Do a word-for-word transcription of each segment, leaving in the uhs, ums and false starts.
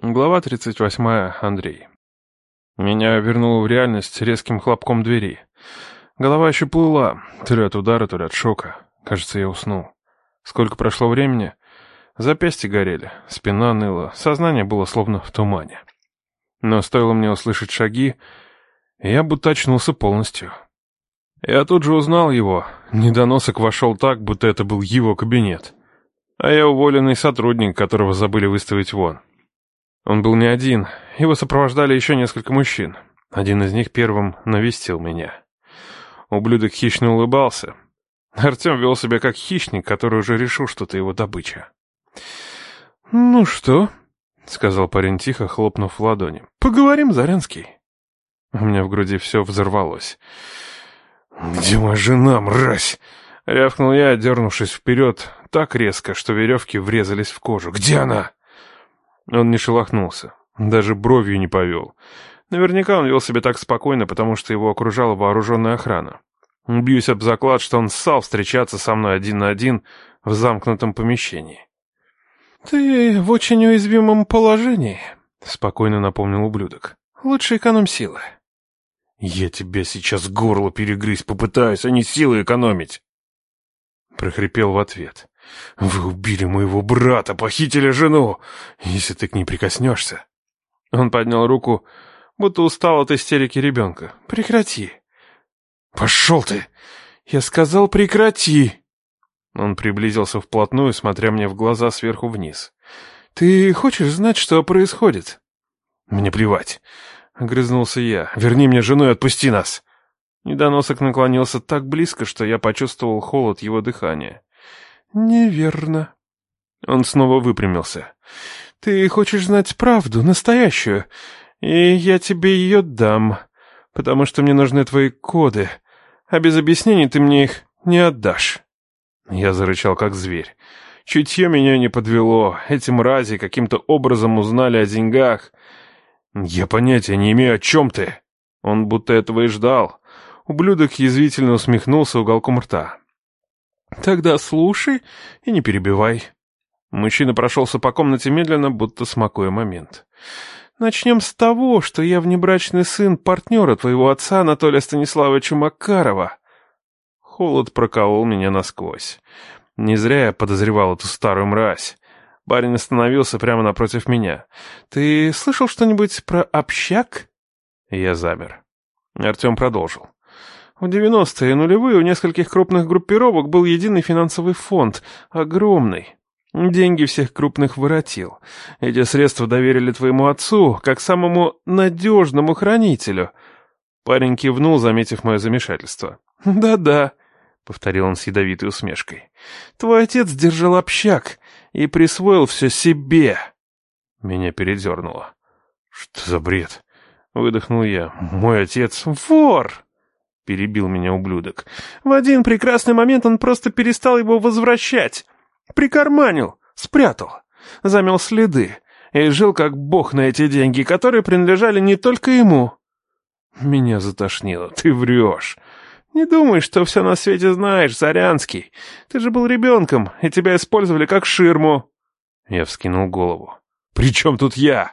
Глава тридцать восьмая. Андрей. Меня вернуло в реальность резким хлопком двери. Голова еще плыла, то ли от удара, то ли от шока. Кажется, я уснул. Сколько прошло времени? Запястья горели, спина ныла, сознание было словно в тумане. Но стоило мне услышать шаги, и я будто очнулся полностью. Я тут же узнал его. Недоносок вошел так, будто это был его кабинет. А я уволенный сотрудник, которого забыли выставить вон. Он был не один, его сопровождали еще несколько мужчин. Один из них первым навестил меня. Ублюдок хищно улыбался. Артем вел себя как хищник, который уже решил, что это его добыча. «Ну что?» — сказал парень тихо, хлопнув в ладони. «Поговорим, Зарянский». У меня в груди все взорвалось. «Где моя жена, мразь?» — рявкнул я, дернувшись вперед так резко, что веревки врезались в кожу. «Где она?» Он не шелохнулся, даже бровью не повел. Наверняка он вел себя так спокойно, потому что его окружала вооруженная охрана. Бьюсь об заклад, что он ссал встречаться со мной один на один в замкнутом помещении. «Ты в очень уязвимом положении», — спокойно напомнил ублюдок. «Лучше экономь силы». «Я тебя сейчас горло перегрызть попытаюсь, а не силы экономить», — прохрипел в ответ. «Вы убили моего брата, похитили жену, если ты к ней прикоснешься». Он поднял руку, будто устал от истерики ребенка. «Прекрати». «Пошел ты!» «Я сказал, прекрати!» Он приблизился вплотную, смотря мне в глаза сверху вниз. «Ты хочешь знать, что происходит?» «Мне плевать», — огрызнулся я. «Верни мне жену и отпусти нас». Недоносок наклонился так близко, что я почувствовал холод его дыхания. «Неверно». Он снова выпрямился. «Ты хочешь знать правду, настоящую, и я тебе ее дам, потому что мне нужны твои коды, а без объяснений ты мне их не отдашь». Я зарычал, как зверь. Чутье меня не подвело, эти мрази каким-то образом узнали о деньгах. «Я понятия не имею, о чем ты». Он будто этого и ждал. Ублюдок язвительно усмехнулся уголком рта. «Тогда слушай и не перебивай». Мужчина прошелся по комнате медленно, будто смакуя момент. «Начнем с того, что я внебрачный сын партнера твоего отца Анатолия Станиславовича Макарова». Холод проколол меня насквозь. Не зря я подозревал эту старую мразь. Парень остановился прямо напротив меня. «Ты слышал что-нибудь про общак?» Я замер. Артем продолжил. В девяностые и нулевые у нескольких крупных группировок был единый финансовый фонд, огромный. Деньги всех крупных воротил. Эти средства доверили твоему отцу, как самому надежному хранителю. Парень кивнул, заметив мое замешательство. «Да-да», — повторил он с ядовитой усмешкой, — «твой отец держал общак и присвоил все себе». Меня передернуло. «Что за бред?» — выдохнул я. «Мой отец вор!» — перебил меня ублюдок. «В один прекрасный момент он просто перестал его возвращать. Прикарманил, спрятал, замел следы и жил как бог на эти деньги, которые принадлежали не только ему». Меня затошнило. «Ты врешь. Не думай, что все на свете знаешь, Зарянский. Ты же был ребенком, и тебя использовали как ширму». Я вскинул голову. «При чем тут я?»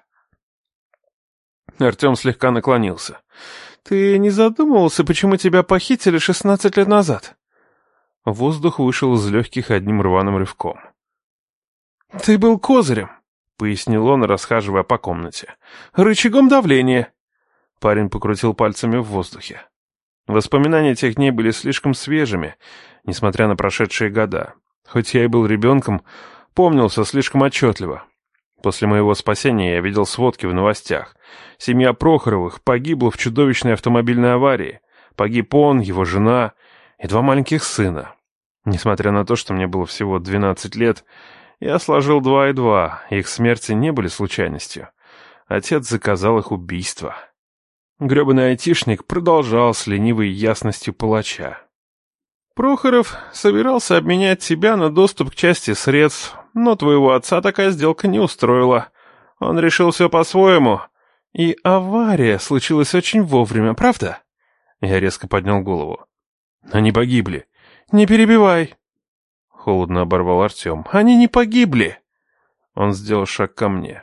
Артем слегка наклонился. «Ты не задумывался, почему тебя похитили шестнадцать лет назад?» Воздух вышел из легких одним рваным рывком. «Ты был козырем», — пояснил он, расхаживая по комнате. «Рычагом давления». Парень покрутил пальцами в воздухе. Воспоминания тех дней были слишком свежими, несмотря на прошедшие года. Хоть я и был ребенком, помнил все слишком отчетливо. После моего спасения я видел сводки в новостях. Семья Прохоровых погибла в чудовищной автомобильной аварии. Погиб он, его жена и два маленьких сына. Несмотря на то, что мне было всего двенадцать лет, я сложил два и два, их смерти не были случайностью. Отец заказал их убийство. Гребаный айтишник продолжал с ленивой ясностью палача. «Прохоров собирался обменять тебя на доступ к части средств, но твоего отца такая сделка не устроила. Он решил все по-своему. И авария случилась очень вовремя, правда?» Я резко поднял голову. «Они погибли». «Не перебивай!» Холодно оборвал Артем. «Они не погибли!» Он сделал шаг ко мне.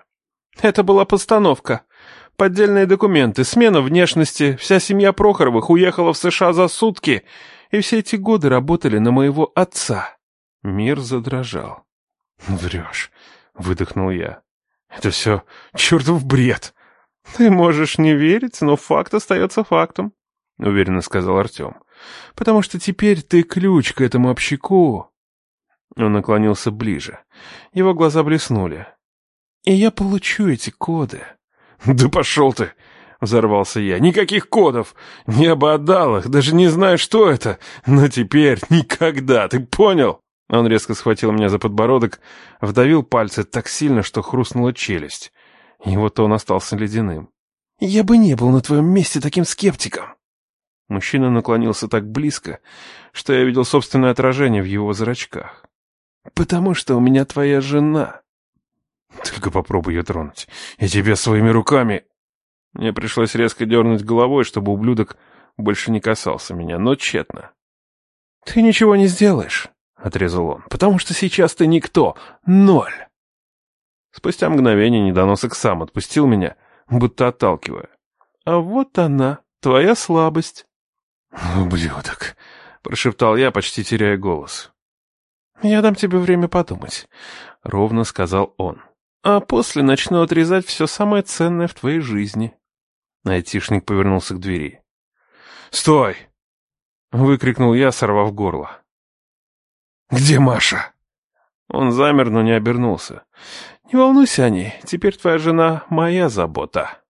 Это была постановка. Поддельные документы, смена внешности, вся семья Прохоровых уехала в США за сутки, и все эти годы работали на моего отца». Мир задрожал. «Врешь», — выдохнул я. «Это все чертов бред». «Ты можешь не верить, но факт остается фактом», — уверенно сказал Артем. «Потому что теперь ты ключ к этому общаку». Он наклонился ближе. Его глаза блеснули. «И я получу эти коды». «Да пошел ты!» — взорвался я. «Никаких кодов! Небо отдал их, даже не знаю, что это. Но теперь никогда, ты понял?» Он резко схватил меня за подбородок, вдавил пальцы так сильно, что хрустнула челюсть. Его тон остался ледяным. «Я бы не был на твоем месте таким скептиком». Мужчина наклонился так близко, что я видел собственное отражение в его зрачках. «Потому что у меня твоя жена». «Только попробуй ее тронуть. Я тебя своими руками...» Мне пришлось резко дернуть головой, чтобы ублюдок больше не касался меня, но тщетно. «Ты ничего не сделаешь», — отрезал он, — «потому что сейчас ты никто. Ноль». Спустя мгновение недоносок сам отпустил меня, будто отталкивая. «А вот она, твоя слабость». «Ублюдок», — прошептал я, почти теряя голос. «Я дам тебе время подумать», — ровно сказал он. «А после начну отрезать все самое ценное в твоей жизни». Айтишник повернулся к двери. «Стой!» — выкрикнул я, сорвав горло. «Где Маша?» Он замер, но не обернулся. «Не волнуйся о ней, теперь твоя жена моя забота».